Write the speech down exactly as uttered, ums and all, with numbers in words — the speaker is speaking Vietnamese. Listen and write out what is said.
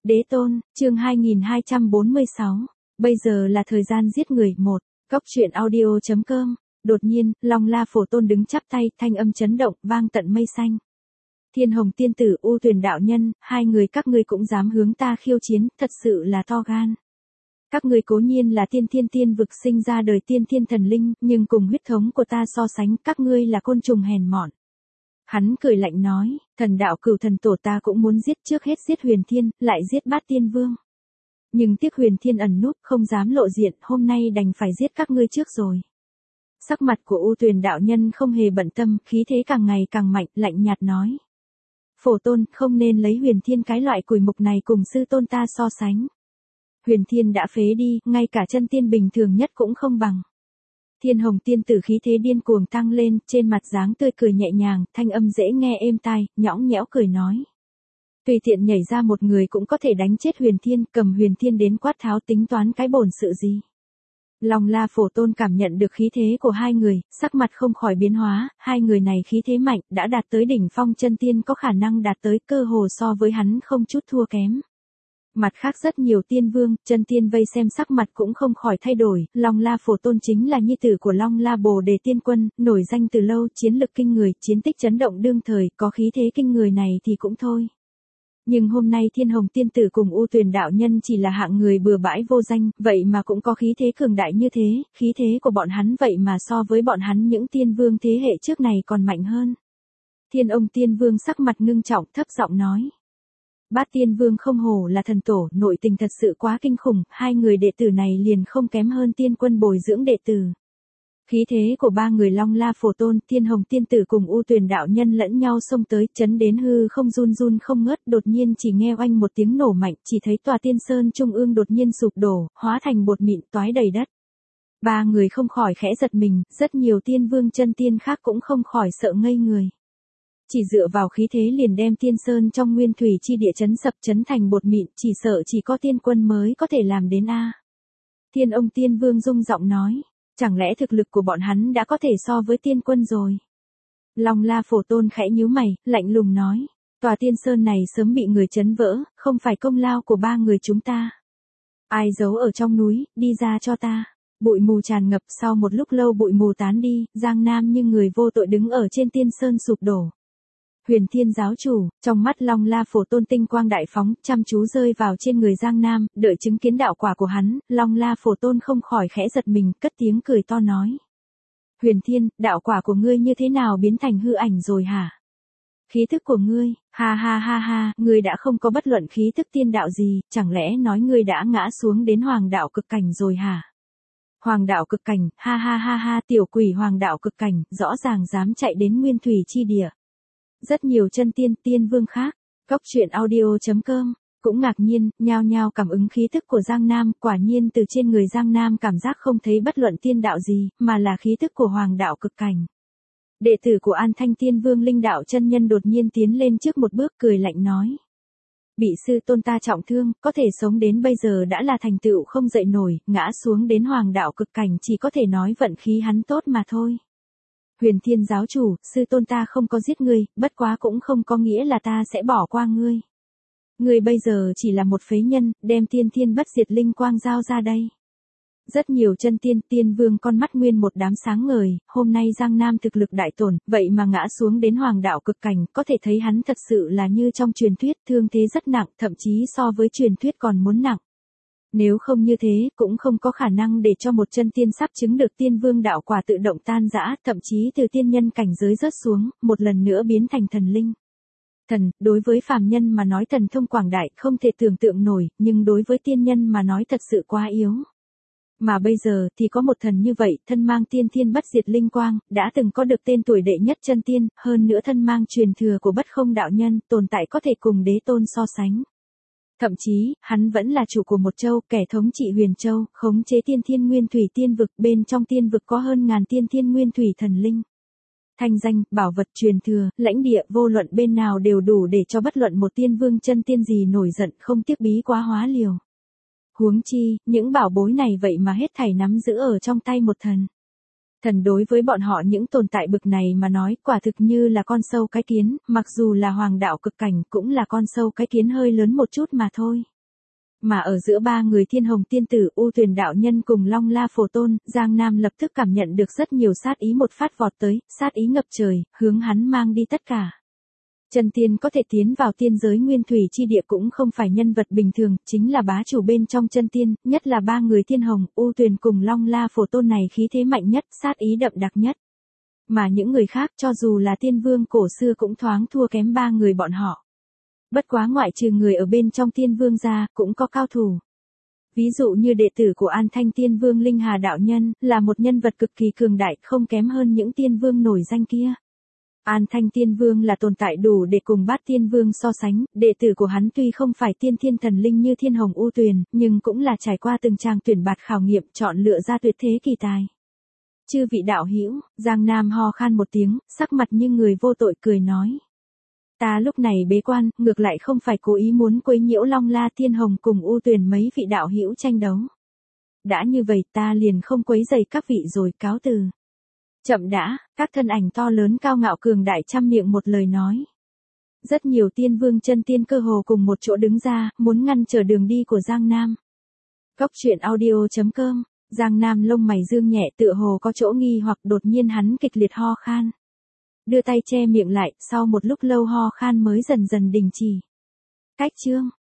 Đế tôn, chương hai nghìn hai trăm bốn mươi sáu. Bây giờ là thời gian giết người. Một. Góc truyện audio chấm com. Đột nhiên, Long La Phổ Tôn đứng chắp tay, thanh âm chấn động, vang tận mây xanh. Thiên Hồng tiên tử, U Tuyền đạo nhân, hai người các ngươi cũng dám hướng ta khiêu chiến, thật sự là to gan. Các ngươi cố nhiên là tiên thiên tiên vực sinh ra đời tiên thiên thần linh, nhưng cùng huyết thống của ta so sánh, các ngươi là côn trùng hèn mọn. Hắn cười lạnh nói, thần đạo cửu thần tổ ta cũng muốn giết, trước hết giết Huyền Thiên, lại giết Bát Tiên Vương. Nhưng tiếc Huyền Thiên ẩn núp, không dám lộ diện, hôm nay đành phải giết các ngươi trước rồi. Sắc mặt của U Tuyền đạo nhân không hề bận tâm, khí thế càng ngày càng mạnh, lạnh nhạt nói. Phổ Tôn, không nên lấy Huyền Thiên cái loại cùi mục này cùng sư tôn ta so sánh. Huyền Thiên đã phế đi, ngay cả chân tiên bình thường nhất cũng không bằng. Thiên Hồng tiên tử khí thế điên cuồng tăng lên, trên mặt dáng tươi cười nhẹ nhàng, thanh âm dễ nghe êm tai, nhõng nhẽo cười nói. Tùy tiện nhảy ra một người cũng có thể đánh chết Huyền Thiên, cầm Huyền Thiên đến quát tháo tính toán cái bổn sự gì. Long La Phổ Tôn cảm nhận được khí thế của hai người, sắc mặt không khỏi biến hóa, hai người này khí thế mạnh, đã đạt tới đỉnh phong chân tiên, có khả năng đạt tới cơ hồ so với hắn không chút thua kém. Mặt khác rất nhiều tiên vương, chân tiên vây xem sắc mặt cũng không khỏi thay đổi, Long La Phổ Tôn chính là nhi tử của Long La Bồ Đề Tiên Quân, nổi danh từ lâu, chiến lực kinh người, chiến tích chấn động đương thời, có khí thế kinh người này thì cũng thôi. Nhưng hôm nay Thiên Hồng tiên tử cùng U Tuyền đạo nhân chỉ là hạng người bừa bãi vô danh, vậy mà cũng có khí thế cường đại như thế, khí thế của bọn hắn vậy mà so với bọn hắn những tiên vương thế hệ trước này còn mạnh hơn. Thiên ông tiên vương sắc mặt ngưng trọng, thấp giọng nói. Bát Tiên Vương không hổ là thần tổ, nội tình thật sự quá kinh khủng, hai người đệ tử này liền không kém hơn Tiên Quân bồi dưỡng đệ tử. Khí thế của ba người Long La Phổ Tôn, Thiên Hồng tiên tử cùng U Tuyền đạo nhân lẫn nhau xông tới, chấn đến hư không run run không ngớt, đột nhiên chỉ nghe oanh một tiếng nổ mạnh, chỉ thấy tòa Tiên Sơn trung ương đột nhiên sụp đổ, hóa thành bột mịn toái đầy đất. Ba người không khỏi khẽ giật mình, rất nhiều tiên vương chân tiên khác cũng không khỏi sợ ngây người. Chỉ dựa vào khí thế liền đem Tiên Sơn trong nguyên thủy chi địa chấn sập chấn thành bột mịn, chỉ sợ chỉ có tiên quân mới có thể làm đến a. Thiên ông tiên vương rung giọng nói, chẳng lẽ thực lực của bọn hắn đã có thể so với tiên quân rồi? Long La Phổ Tôn khẽ nhíu mày, lạnh lùng nói, tòa Tiên Sơn này sớm bị người chấn vỡ, không phải công lao của ba người chúng ta. Ai giấu ở trong núi, đi ra cho ta. Bụi mù tràn ngập, sau một lúc lâu bụi mù tán đi, Giang Nam như người vô tội đứng ở trên Tiên Sơn sụp đổ. Huyền Thiên giáo chủ, trong mắt Long La Phổ Tôn tinh quang đại phóng, chăm chú rơi vào trên người Giang Nam, đợi chứng kiến đạo quả của hắn, Long La Phổ Tôn không khỏi khẽ giật mình, cất tiếng cười to nói. Huyền Thiên, đạo quả của ngươi như thế nào biến thành hư ảnh rồi hả? Khí thức của ngươi, ha ha ha ha, ngươi đã không có bất luận khí thức tiên đạo gì, chẳng lẽ nói ngươi đã ngã xuống đến hoàng đạo cực cảnh rồi hả? Hoàng đạo cực cảnh, ha ha ha ha, tiểu quỷ hoàng đạo cực cảnh, rõ ràng dám chạy đến nguyên thủy chi địa. Rất nhiều chân tiên, tiên vương khác, góc truyện audio chấm com, cũng ngạc nhiên, nhao nhao cảm ứng khí thức của Giang Nam, quả nhiên từ trên người Giang Nam cảm giác không thấy bất luận tiên đạo gì, mà là khí thức của hoàng đạo cực cảnh. Đệ tử của An Thanh Tiên Vương Linh Đạo chân nhân đột nhiên tiến lên trước một bước cười lạnh nói. Bị sư tôn ta trọng thương, có thể sống đến bây giờ đã là thành tựu không dậy nổi, ngã xuống đến hoàng đạo cực cảnh chỉ có thể nói vận khí hắn tốt mà thôi. Huyền Thiên giáo chủ, sư tôn ta không có giết ngươi, bất quá cũng không có nghĩa là ta sẽ bỏ qua ngươi. Ngươi bây giờ chỉ là một phế nhân, đem tiên thiên bất diệt linh quang giao ra đây. Rất nhiều chân tiên, tiên vương con mắt nguyên một đám sáng ngời, hôm nay Giang Nam thực lực đại tổn, vậy mà ngã xuống đến hoàng đạo cực cảnh, có thể thấy hắn thật sự là như trong truyền thuyết, thương thế rất nặng, thậm chí so với truyền thuyết còn muốn nặng. Nếu không như thế, cũng không có khả năng để cho một chân tiên sắp chứng được tiên vương đạo quả tự động tan rã, thậm chí từ tiên nhân cảnh giới rớt xuống, một lần nữa biến thành thần linh. Thần, đối với phàm nhân mà nói thần thông quảng đại không thể tưởng tượng nổi, nhưng đối với tiên nhân mà nói thật sự quá yếu. Mà bây giờ thì có một thần như vậy, thân mang tiên thiên bất diệt linh quang, đã từng có được tên tuổi đệ nhất chân tiên, hơn nữa thân mang truyền thừa của bất không đạo nhân, tồn tại có thể cùng đế tôn so sánh. Thậm chí, hắn vẫn là chủ của một châu, kẻ thống trị huyền châu, khống chế tiên thiên nguyên thủy tiên vực, bên trong tiên vực có hơn ngàn tiên thiên nguyên thủy thần linh. Thanh danh, bảo vật truyền thừa, lãnh địa, vô luận bên nào đều đủ để cho bất luận một tiên vương chân tiên gì nổi giận, không tiếc bí quá hóa liều. Huống chi, những bảo bối này vậy mà hết thảy nắm giữ ở trong tay một thần. Thần đối với bọn họ những tồn tại bực này mà nói, quả thực như là con sâu cái kiến, mặc dù là hoàng đạo cực cảnh cũng là con sâu cái kiến hơi lớn một chút mà thôi. Mà ở giữa ba người Thiên Hồng tiên tử, U Tuyền đạo nhân cùng Long La Phổ Tôn, Giang Nam lập tức cảm nhận được rất nhiều sát ý một phát vọt tới, sát ý ngập trời, hướng hắn mang đi tất cả. Chân tiên có thể tiến vào tiên giới nguyên thủy chi địa cũng không phải nhân vật bình thường, chính là bá chủ bên trong chân tiên, nhất là ba người Thiên Hồng, U Tuyền cùng Long La Phổ Tôn này khí thế mạnh nhất, sát ý đậm đặc nhất. Mà những người khác cho dù là tiên vương cổ xưa cũng thoáng thua kém ba người bọn họ. Bất quá ngoại trừ người ở bên trong tiên vương ra, cũng có cao thủ. Ví dụ như đệ tử của An Thanh Tiên Vương Linh Hà Đạo Nhân, là một nhân vật cực kỳ cường đại, không kém hơn những tiên vương nổi danh kia. An Thanh Tiên Vương là tồn tại đủ để cùng Bát Tiên Vương so sánh, đệ tử của hắn tuy không phải tiên thiên thần linh như Thiên Hồng U Tuyền, nhưng cũng là trải qua từng trang tuyển bạt khảo nghiệm chọn lựa ra tuyệt thế kỳ tài. Chư vị đạo hữu, Giang Nam ho khan một tiếng, sắc mặt như người vô tội cười nói. Ta lúc này bế quan, ngược lại không phải cố ý muốn quấy nhiễu Long La Thiên Hồng cùng U Tuyền mấy vị đạo hữu tranh đấu. Đã như vậy ta liền không quấy rầy các vị rồi, cáo từ. Chậm đã, các thân ảnh to lớn cao ngạo cường đại trăm miệng một lời nói. Rất nhiều tiên vương chân tiên cơ hồ cùng một chỗ đứng ra, muốn ngăn trở đường đi của Giang Nam. Cốc truyện audio chấm com, Giang Nam lông mày dương nhẹ tựa hồ có chỗ nghi hoặc đột nhiên hắn kịch liệt ho khan. Đưa tay che miệng lại, sau một lúc lâu ho khan mới dần dần đình chỉ. Cách chương.